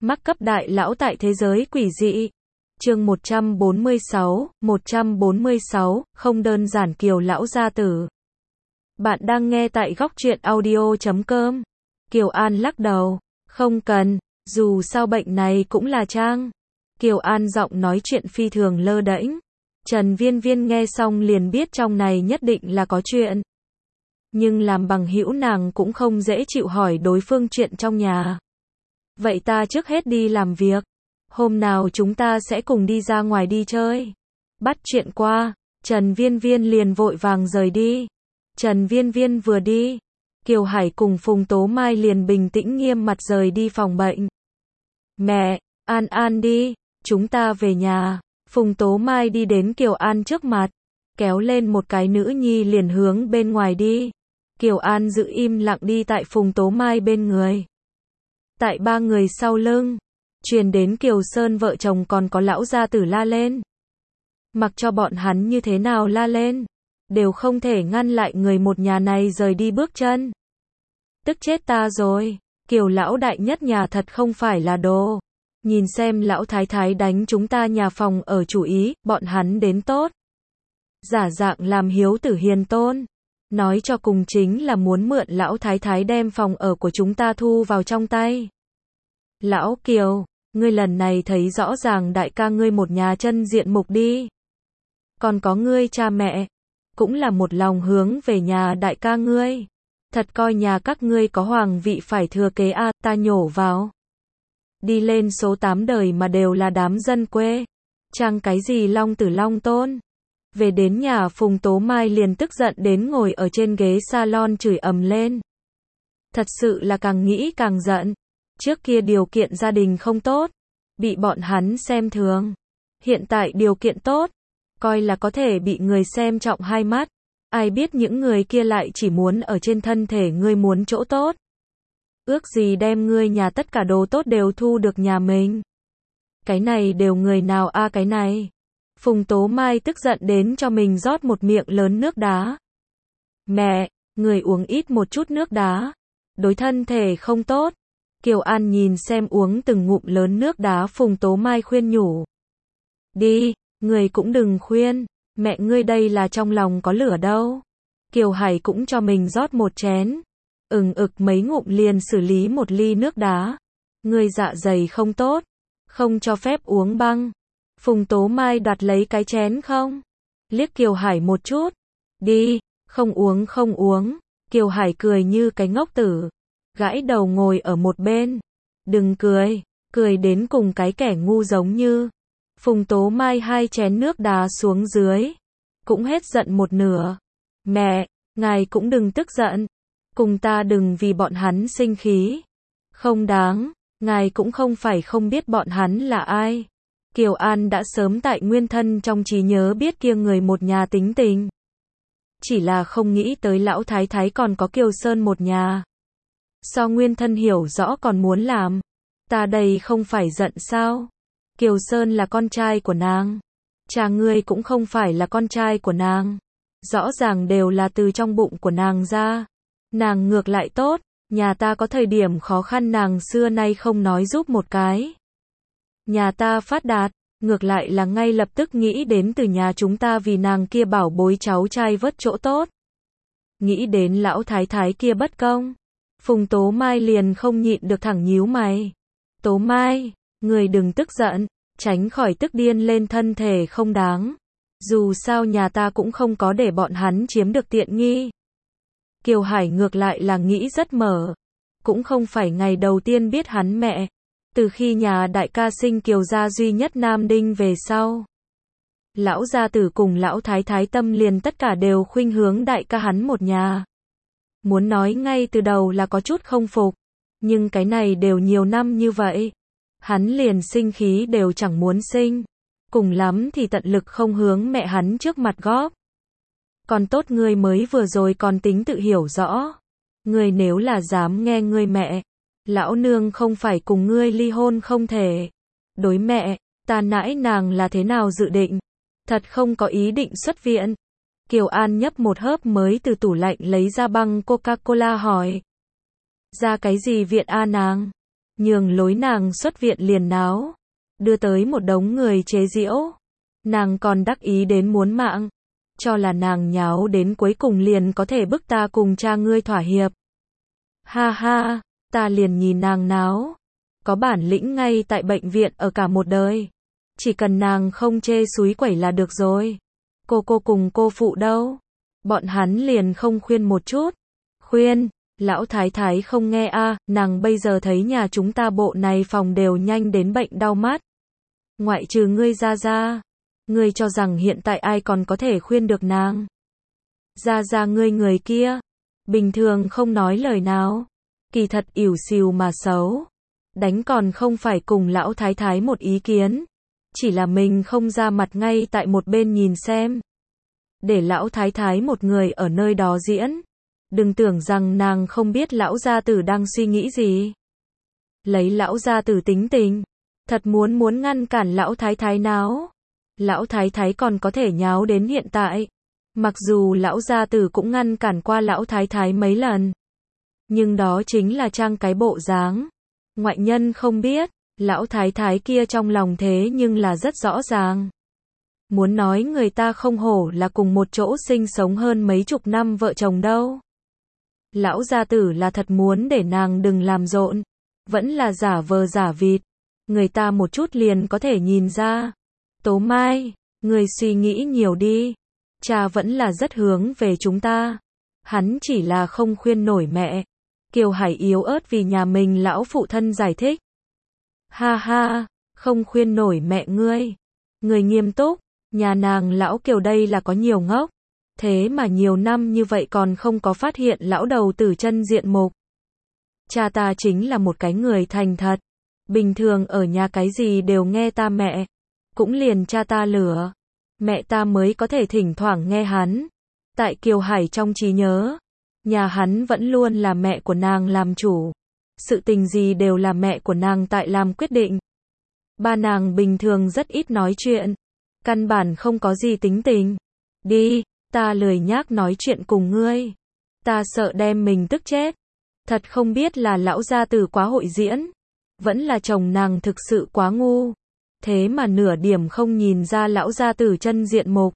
Mắc cấp đại lão tại thế giới quỷ dị. Chương 146, không đơn giản Kiều lão gia tử. Bạn đang nghe tại góc truyện audio.com. Kiều An lắc đầu, không cần, dù sao bệnh này cũng là trang. Kiều An giọng nói chuyện phi thường lơ đễnh. Trần Viên Viên nghe xong liền biết trong này nhất định là có chuyện. Nhưng làm bằng hữu nàng cũng không dễ chịu hỏi đối phương chuyện trong nhà. Vậy ta trước hết đi làm việc. Hôm nào chúng ta sẽ cùng đi ra ngoài đi chơi. Bắt chuyện qua, Trần Viên Viên liền vội vàng rời đi. Trần Viên Viên vừa đi, Kiều Hải cùng Phùng Tố Mai liền bình tĩnh nghiêm mặt rời đi phòng bệnh. Mẹ, An An đi, chúng ta về nhà. Phùng Tố Mai đi đến Kiều An trước mặt, kéo lên một cái nữ nhi liền hướng bên ngoài đi. Kiều An giữ im lặng đi tại Phùng Tố Mai bên người. Tại ba người sau lưng, truyền đến Kiều Sơn vợ chồng còn có lão gia tử la lên. Mặc cho bọn hắn như thế nào la lên, đều không thể ngăn lại người một nhà này rời đi bước chân. Tức chết ta rồi, Kiều lão đại nhất nhà thật không phải là đồ. Nhìn xem lão thái thái đánh chúng ta nhà phòng ở chủ ý, bọn hắn đến tốt. Giả dạng làm hiếu tử hiền tôn. Nói cho cùng chính là muốn mượn lão thái thái đem phòng ở của chúng ta thu vào trong tay. Lão Kiều, ngươi lần này thấy rõ ràng đại ca ngươi một nhà chân diện mục đi. Còn có ngươi cha mẹ, cũng là một lòng hướng về nhà đại ca ngươi. Thật coi nhà các ngươi có hoàng vị phải thừa kế a, ta nhổ vào. Đi lên số 8 đời mà đều là đám dân quê. Trang cái gì long tử long tôn. Về đến nhà Phùng Tố Mai liền tức giận đến ngồi ở trên ghế salon chửi ầm lên. Thật sự là càng nghĩ càng giận. Trước kia điều kiện gia đình không tốt, bị bọn hắn xem thường. Hiện tại điều kiện tốt, coi là có thể bị người xem trọng hai mắt. Ai biết những người kia lại chỉ muốn ở trên thân thể ngươi muốn chỗ tốt. Ước gì đem ngươi nhà tất cả đồ tốt đều thu được nhà mình. Cái này đều người nào a cái này. Phùng Tố Mai tức giận đến cho mình rót một miệng lớn nước đá. Mẹ, người uống ít một chút nước đá. Đối thân thể không tốt. Kiều An nhìn xem uống từng ngụm lớn nước đá Phùng Tố Mai khuyên nhủ. Đi, người cũng đừng khuyên. Mẹ ngươi đây là trong lòng có lửa đâu. Kiều Hải cũng cho mình rót một chén. Mấy ngụm liền xử lý một ly nước đá. Ngươi dạ dày không tốt. Không cho phép uống băng. Phùng Tố Mai đoạt lấy cái chén không? Liếc Kiều Hải một chút. Đi, không uống. Kiều Hải cười như cái ngốc tử. Gãi đầu ngồi ở một bên. Đừng cười đến cùng cái kẻ ngu giống như. Phùng Tố Mai hai chén nước đá xuống dưới. Cũng hết giận một nửa. Mẹ, ngài cũng đừng tức giận. Cùng ta đừng vì bọn hắn sinh khí. Không đáng, ngài cũng không phải không biết bọn hắn là ai. Kiều An đã sớm tại nguyên thân trong trí nhớ biết kia người một nhà tính tình. Chỉ là không nghĩ tới lão thái thái còn có Kiều Sơn một nhà. So nguyên thân hiểu rõ còn muốn làm. Ta đây không phải giận sao? Kiều Sơn là con trai của nàng. Cha ngươi cũng không phải là con trai của nàng. Rõ ràng đều là từ trong bụng của nàng ra. Nàng ngược lại tốt, nhà ta có thời điểm khó khăn nàng xưa nay không nói giúp một cái. Nhà ta phát đạt, ngược lại là ngay lập tức nghĩ đến từ nhà chúng ta vì nàng kia bảo bối cháu trai vớt chỗ tốt. Nghĩ đến lão thái thái kia bất công. Phùng Tố Mai liền không nhịn được thẳng nhíu mày. Tố Mai, người đừng tức giận, tránh khỏi tức điên lên thân thể không đáng. Dù sao nhà ta cũng không có để bọn hắn chiếm được tiện nghi. Kiều Hải ngược lại là nghĩ rất mở. Cũng không phải ngày đầu tiên biết hắn mẹ. Từ khi nhà đại ca sinh Kiều gia duy nhất nam đinh về sau. Lão gia tử cùng lão thái thái tâm liền tất cả đều khuynh hướng đại ca hắn một nhà. Muốn nói ngay từ đầu là có chút không phục. Nhưng cái này đều nhiều năm như vậy. Hắn liền sinh khí đều chẳng muốn sinh. Cùng lắm thì tận lực không hướng mẹ hắn trước mặt góp. Còn tốt ngươi mới vừa rồi còn tính tự hiểu rõ. Ngươi nếu là dám nghe ngươi mẹ, lão nương không phải cùng ngươi ly hôn không thể. Đối mẹ, ta nãi nàng là thế nào dự định? Thật không có ý định xuất viện. Kiều An nhấp một hớp mới từ tủ lạnh lấy ra băng Coca-Cola hỏi. Ra cái gì viện a nàng? nhường lối nàng xuất viện liền náo, đưa tới một đống người chế giễu. Nàng còn đắc ý đến muốn mạng, cho là nàng nháo đến cuối cùng liền có thể bức ta cùng cha ngươi thỏa hiệp. Ha ha, ta liền nhìn nàng náo, có bản lĩnh ngay tại bệnh viện ở cả một đời. Chỉ cần nàng không chê xúi quẩy là được rồi. Cô cùng cô phụ đâu? Bọn hắn liền không khuyên một chút. Khuyên, lão thái thái không nghe a, nàng bây giờ thấy nhà chúng ta bộ này phòng đều nhanh đến bệnh đau mắt. Ngoại trừ ngươi ra. Ngươi cho rằng hiện tại ai còn có thể khuyên được nàng? Ra ngươi người kia, bình thường không nói lời nào, kỳ thật ỉu xìu mà xấu. Đánh còn không phải cùng lão thái thái một ý kiến, chỉ là mình không ra mặt ngay tại một bên nhìn xem. Để lão thái thái một người ở nơi đó diễn. Đừng tưởng rằng nàng không biết lão gia tử đang suy nghĩ gì. Lấy lão gia tử tính tình, thật muốn ngăn cản lão thái thái náo. Lão thái thái còn có thể nháo đến hiện tại. Mặc dù lão gia tử cũng ngăn cản qua lão thái thái mấy lần. Nhưng đó chính là trang cái bộ dáng. Ngoại nhân không biết, lão thái thái kia trong lòng thế nhưng là rất rõ ràng. Muốn nói người ta không hổ là cùng một chỗ sinh sống hơn mấy chục năm vợ chồng đâu. Lão gia tử là thật muốn để nàng đừng làm rộn, vẫn là giả vờ giả vịt. Người ta một chút liền có thể nhìn ra. Tố Mai, người suy nghĩ nhiều đi. Cha vẫn là rất hướng về chúng ta. Hắn chỉ là không khuyên nổi mẹ. Kiều Hải yếu ớt vì nhà mình lão phụ thân giải thích. Ha ha, không khuyên nổi mẹ ngươi. Người nghiêm túc, nhà nàng lão Kiều đây là có nhiều ngốc. Thế mà nhiều năm như vậy còn không có phát hiện lão đầu tử chân diện mục. Cha ta chính là một cái người thành thật. Bình thường ở nhà cái gì đều nghe ta mẹ. Cũng liền cha ta lửa. Mẹ ta mới có thể thỉnh thoảng nghe hắn. Tại Kiều Hải trong trí nhớ, nhà hắn vẫn luôn là mẹ của nàng làm chủ. Sự tình gì đều là mẹ của nàng tại làm quyết định. Ba nàng bình thường rất ít nói chuyện. Căn bản không có gì tính tình. Đi, ta lười nhác nói chuyện cùng ngươi. Ta sợ đem mình tức chết. Thật không biết là lão gia tử quá hội diễn. Vẫn là chồng nàng thực sự quá ngu. Thế mà nửa điểm không nhìn ra lão gia tử chân diện mục.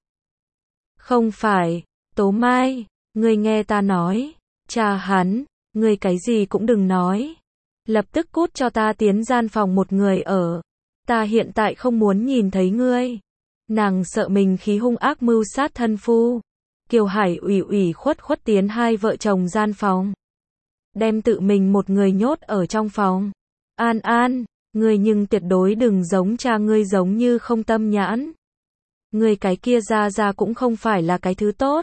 Không phải, Tố Mai, ngươi nghe ta nói. Cha hắn, ngươi cái gì cũng đừng nói. Lập tức cút cho ta tiến gian phòng một người ở. Ta hiện tại không muốn nhìn thấy ngươi. Nàng sợ mình khí hung ác mưu sát thân phu. Kiều Hải ủy khuất tiến hai vợ chồng gian phòng. Đem tự mình một người nhốt ở trong phòng. An, ngươi nhưng tuyệt đối đừng giống cha ngươi giống như không tâm nhãn. Ngươi cái kia ra cũng không phải là cái thứ tốt.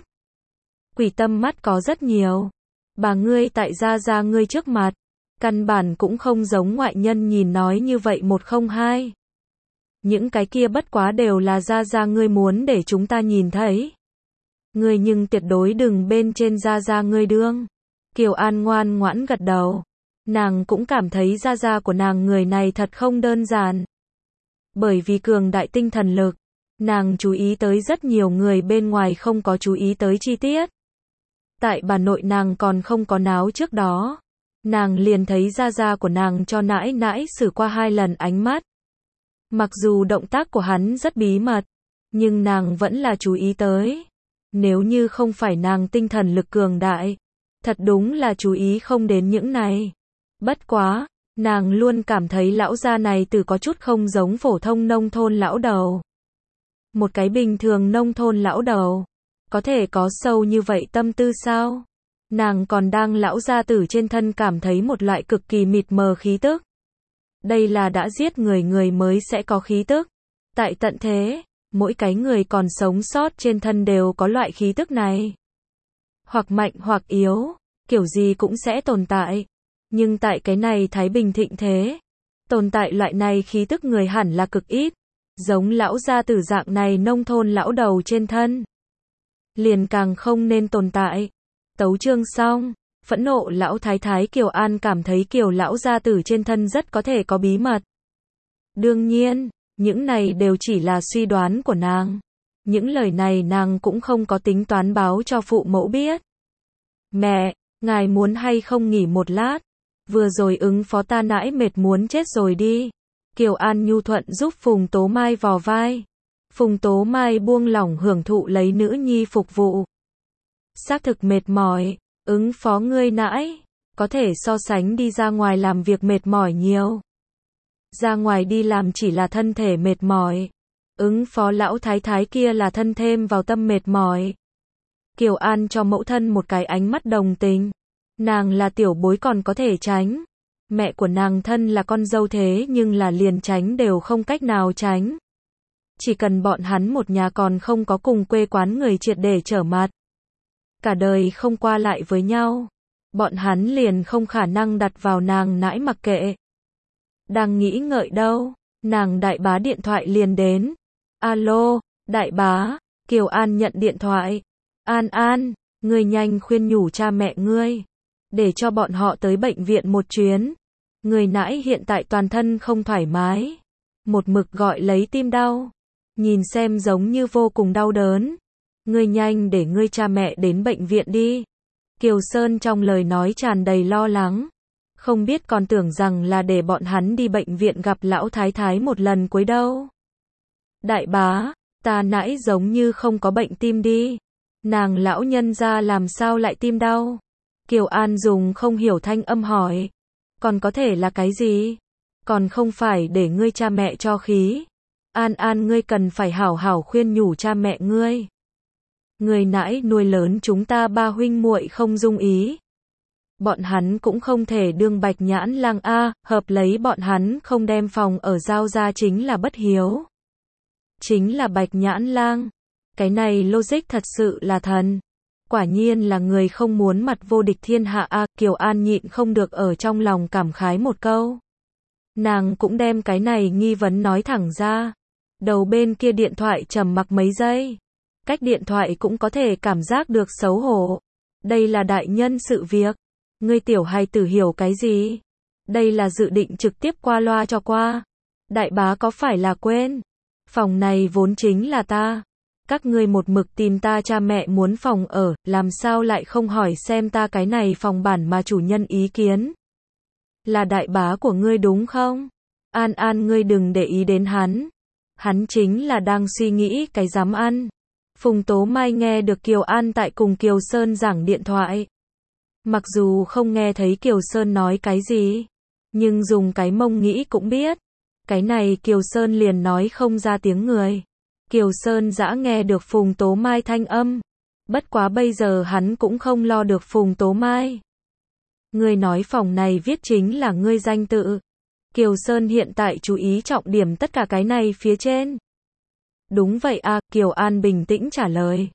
Quỷ tâm mắt có rất nhiều. Bà ngươi tại ra ngươi trước mặt. Căn bản cũng không giống ngoại nhân nhìn nói như vậy 102. Những cái kia bất quá đều là ra ngươi muốn để chúng ta nhìn thấy. Ngươi nhưng tuyệt đối đừng bên trên ra ngươi đương. Kiều An ngoan ngoãn gật đầu. Nàng cũng cảm thấy ra của nàng người này thật không đơn giản. Bởi vì cường đại tinh thần lực, nàng chú ý tới rất nhiều người bên ngoài không có chú ý tới chi tiết. Tại bà nội nàng còn không có náo trước đó, nàng liền thấy ra của nàng cho nãi xử qua 2 lần ánh mắt. Mặc dù động tác của hắn rất bí mật, nhưng nàng vẫn là chú ý tới. Nếu như không phải nàng tinh thần lực cường đại, thật đúng là chú ý không đến những này. Bất quá, nàng luôn cảm thấy lão gia này từ có chút không giống phổ thông nông thôn lão đầu. Một cái bình thường nông thôn lão đầu, có thể có sâu như vậy tâm tư sao? Nàng còn đang lão gia tử trên thân cảm thấy một loại cực kỳ mịt mờ khí tức. Đây là đã giết người mới sẽ có khí tức. Tại tận thế, mỗi cái người còn sống sót trên thân đều có loại khí tức này. Hoặc mạnh hoặc yếu, kiểu gì cũng sẽ tồn tại. Nhưng tại cái này thái bình thịnh thế, tồn tại loại này khí tức người hẳn là cực ít. Giống lão gia tử dạng này nông thôn lão đầu trên thân, liền càng không nên tồn tại. Tấu chương xong, phẫn nộ lão thái thái Kiều An cảm thấy Kiều lão gia tử trên thân rất có thể có bí mật. Đương nhiên, những này đều chỉ là suy đoán của nàng. Những lời này nàng cũng không có tính toán báo cho phụ mẫu biết. Mẹ, ngài muốn hay không nghỉ một lát? Vừa rồi ứng phó ta nãi mệt muốn chết rồi đi. Kiều An nhu thuận giúp Phùng Tố Mai vò vai. Phùng Tố Mai buông lỏng hưởng thụ lấy nữ nhi phục vụ. Xác thực mệt mỏi, ứng phó ngươi nãi, có thể so sánh đi ra ngoài làm việc mệt mỏi nhiều. Ra ngoài đi làm chỉ là thân thể mệt mỏi, ứng phó lão thái thái kia là thân thêm vào tâm mệt mỏi. Kiều An cho mẫu thân một cái ánh mắt đồng tình. Nàng là tiểu bối còn có thể tránh. Mẹ của nàng thân là con dâu thế nhưng là liền tránh đều không cách nào tránh. Chỉ cần bọn hắn một nhà còn không có cùng quê quán người triệt để trở mặt. Cả đời không qua lại với nhau. Bọn hắn liền không khả năng đặt vào nàng nãi mặc kệ. Đang nghĩ ngợi đâu, nàng đại bá điện thoại liền đến. Alo, đại bá, Kiều An nhận điện thoại. An An, ngươi nhanh khuyên nhủ cha mẹ ngươi. Để cho bọn họ tới bệnh viện một chuyến. Người nãi hiện tại toàn thân không thoải mái. Một mực gọi lấy tim đau. Nhìn xem giống như vô cùng đau đớn. Ngươi nhanh để ngươi cha mẹ đến bệnh viện đi. Kiều Sơn trong lời nói tràn đầy lo lắng. Không biết còn tưởng rằng là để bọn hắn đi bệnh viện gặp lão thái thái một lần cuối đâu. Đại bá, ta nãi giống như không có bệnh tim đi. Nàng lão nhân gia làm sao lại tim đau? Kiều An dùng không hiểu thanh âm hỏi. Còn có thể là cái gì? Còn không phải để ngươi cha mẹ cho khí. An An ngươi cần phải hảo hảo khuyên nhủ cha mẹ ngươi. Người nãi nuôi lớn chúng ta ba huynh muội không dung ý. Bọn hắn cũng không thể đương bạch nhãn lang a, hợp lấy bọn hắn không đem phòng ở giao ra chính là bất hiếu. Chính là bạch nhãn lang. Cái này logic thật sự là thần. Quả nhiên là người không muốn mặt vô địch thiên hạ a, Kiều An nhịn không được ở trong lòng cảm khái một câu. Nàng cũng đem cái này nghi vấn nói thẳng ra. Đầu bên kia điện thoại trầm mặc mấy giây. Cách điện thoại cũng có thể cảm giác được xấu hổ. Đây là đại nhân sự việc. Ngươi tiểu hài tử hiểu cái gì? Đây là dự định trực tiếp qua loa cho qua. Đại bá có phải là quên? Phòng này vốn chính là ta. Các ngươi một mực tìm ta cha mẹ muốn phòng ở, làm sao lại không hỏi xem ta cái này phòng bản mà chủ nhân ý kiến? Là đại bá của ngươi đúng không? An An ngươi đừng để ý đến hắn. Hắn chính là đang suy nghĩ cái dám ăn. Phùng Tố Mai nghe được Kiều An tại cùng Kiều Sơn giảng điện thoại. Mặc dù không nghe thấy Kiều Sơn nói cái gì, nhưng dùng cái mông nghĩ cũng biết. Cái này Kiều Sơn liền nói không ra tiếng người. Kiều Sơn dã nghe được Phùng Tố Mai thanh âm. Bất quá bây giờ hắn cũng không lo được Phùng Tố Mai. Ngươi nói phòng này viết chính là ngươi danh tự. Kiều Sơn hiện tại chú ý trọng điểm tất cả cái này phía trên. Đúng vậy à, Kiều An bình tĩnh trả lời.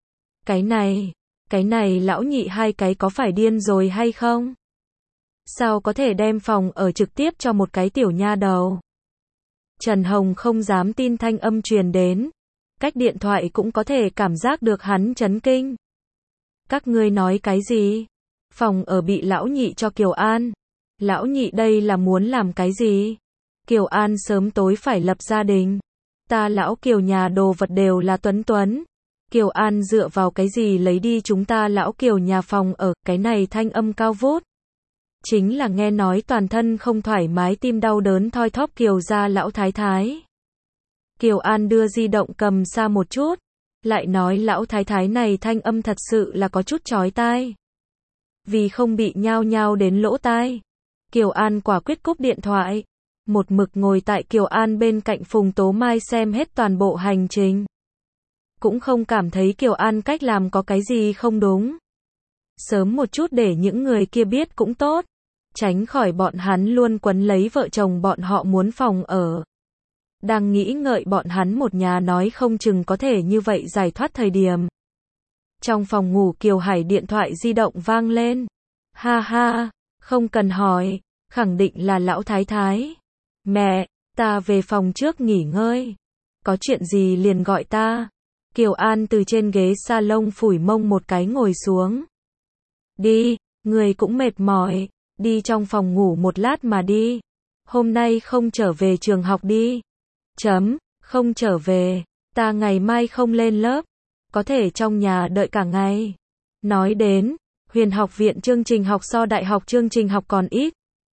Cái này lão nhị hai cái có phải điên rồi hay không? Sao có thể đem phòng ở trực tiếp cho một cái tiểu nha đầu? Trần Hồng không dám tin thanh âm truyền đến. Cách điện thoại cũng có thể cảm giác được hắn chấn kinh. Các ngươi nói cái gì? Phòng ở bị lão nhị cho Kiều An. Lão nhị đây là muốn làm cái gì? Kiều An sớm tối phải lập gia đình. Ta lão Kiều nhà đồ vật đều là tuấn tuấn. Kiều An dựa vào cái gì lấy đi chúng ta lão Kiều nhà phòng ở, cái này thanh âm cao vút. Chính là nghe nói toàn thân không thoải mái tim đau đớn thoi thóp Kiều gia lão thái thái. Kiều An đưa di động cầm xa một chút. Lại nói lão thái thái này thanh âm thật sự là có chút chói tai. Vì không bị nhao nhao đến lỗ tai. Kiều An quả quyết cúp điện thoại. Một mực ngồi tại Kiều An bên cạnh Phùng Tố Mai xem hết toàn bộ hành trình. Cũng không cảm thấy Kiều An cách làm có cái gì không đúng. Sớm một chút để những người kia biết cũng tốt. Tránh khỏi bọn hắn luôn quấn lấy vợ chồng bọn họ muốn phòng ở. Đang nghĩ ngợi bọn hắn một nhà nói không chừng có thể như vậy giải thoát thời điểm. Trong phòng ngủ Kiều Hải điện thoại di động vang lên. Ha ha, không cần hỏi, khẳng định là lão thái thái. Mẹ, ta về phòng trước nghỉ ngơi. Có chuyện gì liền gọi ta. Kiều An từ trên ghế salon phủi mông một cái ngồi xuống. Đi, người cũng mệt mỏi, đi trong phòng ngủ một lát mà đi. Hôm nay không trở về trường học đi. Không trở về, ta ngày mai không lên lớp. Có thể trong nhà đợi cả ngày. Nói đến, Huyền học viện chương trình học so đại học chương trình học còn ít.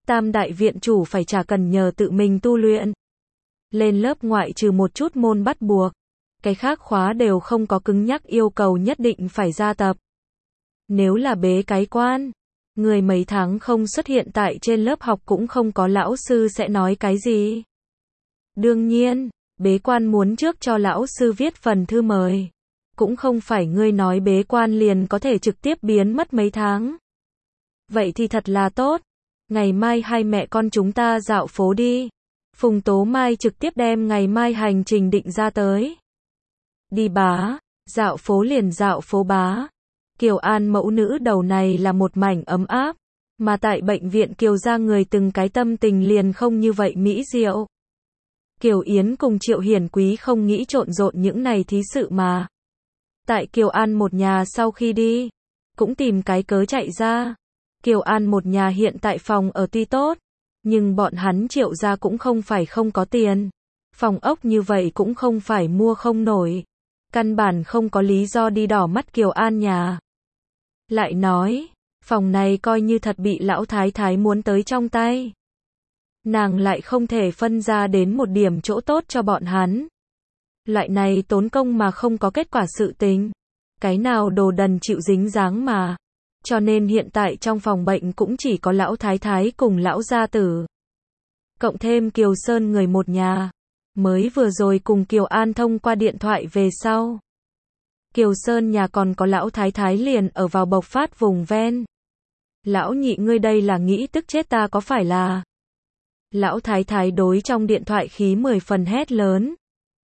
Tam đại viện chủ phải chả cần nhờ tự mình tu luyện. Lên lớp ngoại trừ một chút môn bắt buộc, cái khác khóa đều không có cứng nhắc yêu cầu nhất định phải ra tập. Nếu là bế cái quan, người mấy tháng không xuất hiện tại trên lớp học cũng không có lão sư sẽ nói cái gì. Đương nhiên, bế quan muốn trước cho lão sư viết phần thư mời. Cũng không phải ngươi nói bế quan liền có thể trực tiếp biến mất mấy tháng. Vậy thì thật là tốt. Ngày mai hai mẹ con chúng ta dạo phố đi. Phùng Tố Mai trực tiếp đem ngày mai hành trình định ra tới. Đi bá, dạo phố liền dạo phố bá. Kiều An mẫu nữ đầu này là một mảnh ấm áp. Mà tại bệnh viện Kiều gia người từng cái tâm tình liền không như vậy mỹ diệu. Kiều Yến cùng Triệu Hiển Quý không nghĩ trộn rộn những này thí sự mà. Tại Kiều An một nhà sau khi đi, cũng tìm cái cớ chạy ra. Kiều An một nhà hiện tại phòng ở tuy tốt, nhưng bọn hắn Triệu gia cũng không phải không có tiền. Phòng ốc như vậy cũng không phải mua không nổi. Căn bản không có lý do đi đỏ mắt Kiều An nhà. Lại nói, phòng này coi như thật bị lão thái thái muốn tới trong tay. Nàng lại không thể phân ra đến một điểm chỗ tốt cho bọn hắn. Loại này tốn công mà không có kết quả sự tình. Cái nào đồ đần chịu dính dáng mà. Cho nên hiện tại trong phòng bệnh cũng chỉ có lão thái thái cùng lão gia tử. Cộng thêm Kiều Sơn người một nhà. Mới vừa rồi cùng Kiều An thông qua điện thoại về sau. Kiều Sơn nhà còn có lão thái thái liền ở vào bộc phát vùng ven. Lão nhị ngươi đây là nghĩ tức chết ta có phải là. Lão thái thái đối trong điện thoại khí 10 phần hét lớn.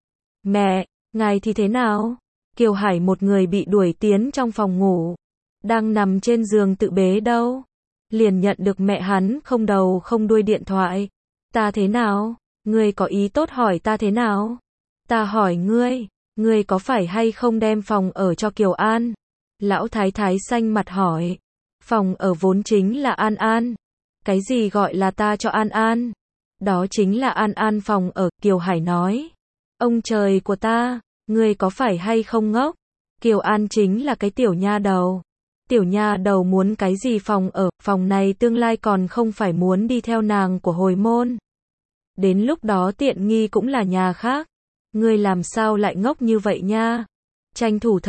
Mẹ, ngài thì thế nào? Kiều Hải một người bị đuổi tiến trong phòng ngủ. Đang nằm trên giường tự bế đâu. Liền nhận được mẹ hắn không đầu không đuôi điện thoại. Ta thế nào? Ngươi có ý tốt hỏi ta thế nào? Ta hỏi ngươi có phải hay không đem phòng ở cho Kiều An? Lão thái thái xanh mặt hỏi. Phòng ở vốn chính là An An. Cái gì gọi là ta cho An An? Đó chính là An An phòng ở, Kiều Hải nói. Ông trời của ta, ngươi có phải hay không ngốc? Kiều An chính là cái tiểu nha đầu. Tiểu nha đầu muốn cái gì phòng ở, phòng này tương lai còn không phải muốn đi theo nàng của hồi môn. Đến lúc đó tiện nghi cũng là nhà khác. Ngươi làm sao lại ngốc như vậy nha? Tranh thủ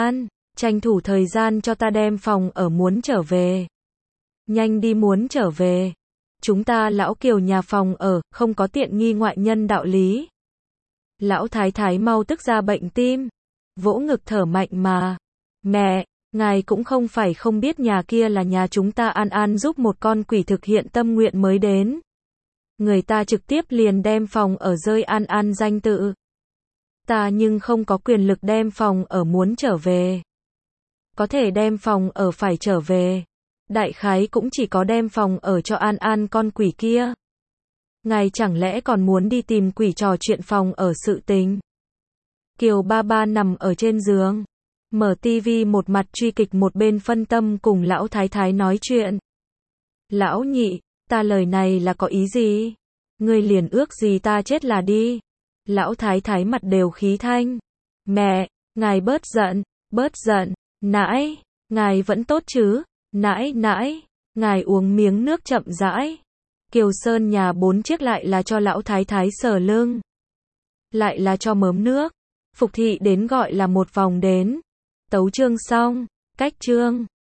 thời gian cho ta đem phòng ở muốn trở về. Nhanh đi muốn trở về. Chúng ta lão Kiều nhà phòng ở, không có tiện nghi ngoại nhân đạo lý. Lão thái thái mau tức ra bệnh tim. Vỗ ngực thở mạnh mà. Mẹ, ngài cũng không phải không biết nhà kia là nhà chúng ta An An giúp một con quỷ thực hiện tâm nguyện mới đến. Người ta trực tiếp liền đem phòng ở rơi An An danh tự. Ta nhưng không có quyền lực đem phòng ở muốn trở về. Có thể đem phòng ở phải trở về. Đại khái cũng chỉ có đem phòng ở cho An An con quỷ kia. Ngài chẳng lẽ còn muốn đi tìm quỷ trò chuyện phòng ở sự tình? Kiều ba ba nằm ở trên giường. Mở tivi một mặt truy kịch một bên phân tâm cùng lão thái thái nói chuyện. Lão nhị, ta lời này là có ý gì? Ngươi liền ước gì ta chết là đi. Lão thái thái mặt đều khí thanh. Mẹ, ngài bớt giận, nãi, ngài vẫn tốt chứ, nãi, ngài uống miếng nước chậm rãi. Kiều Sơn nhà 4 chiếc lại là cho lão thái thái sờ lưng. Lại là cho mớm nước. Phục thị đến gọi là một vòng đến. Tấu chương xong, cách chương.